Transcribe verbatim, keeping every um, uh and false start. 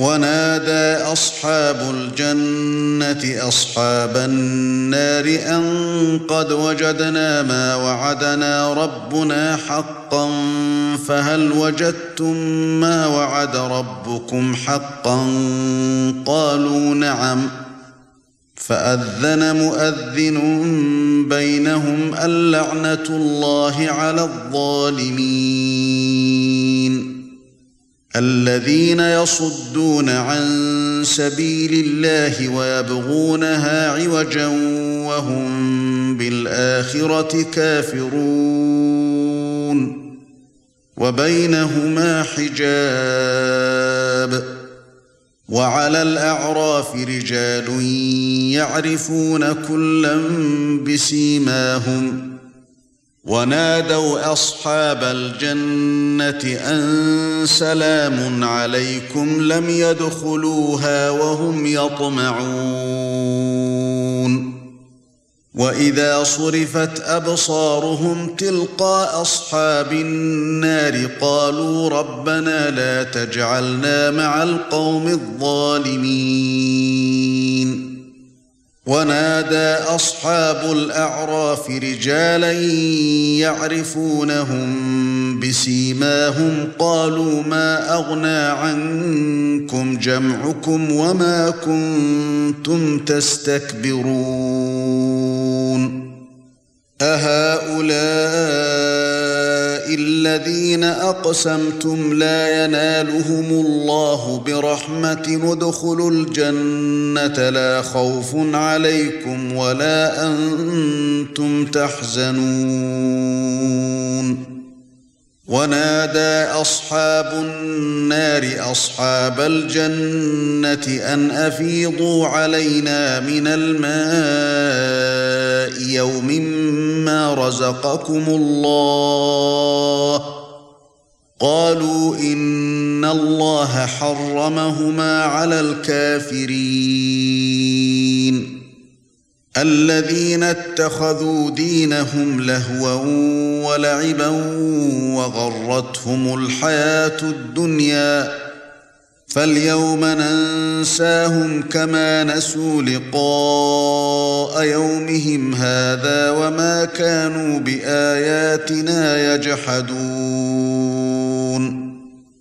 ونادى أصحاب الجنة أصحاب النار أن قد وجدنا ما وعدنا ربنا حقا فهل وجدتم ما وعد ربكم حقا قالوا نعم فأذن مؤذن بينهم اللعنة الله على الظالمين الذين يصدون عن سبيل الله ويبغونها عوجا وهم بالآخرة كافرون وبينهما حجاب وعلى الأعراف رجال يعرفون كلا بسيماهم ونادوا أصحاب الجنة أن سلام عليكم لم يدخلوها وهم يطمعون وإذا صرفت أبصارهم تلقاء أصحاب النار قالوا ربنا لا تجعلنا مع القوم الظالمين ونادى أصحاب الأعراف رجالا يعرفونهم بسيماهم قالوا ما أغنى عنكم جمعكم وما كنتم تستكبرون أهؤلاء الذين أقسمتم لا ينالهم الله برحمة ادخلوا الجنة لا خوف عليكم ولا أنتم تحزنون ونادى أصحاب النار أصحاب الجنة أن أفيضوا علينا من الماء يوم ما رزقكم الله قالوا إن الله حرمهما على الكافرين الذين اتخذوا دينهم لهوا ولعبا وغرتهم الحياة الدنيا فاليوم ننساهم كما نسوا لقاء يومهم هذا وما كانوا بآياتنا يجحدون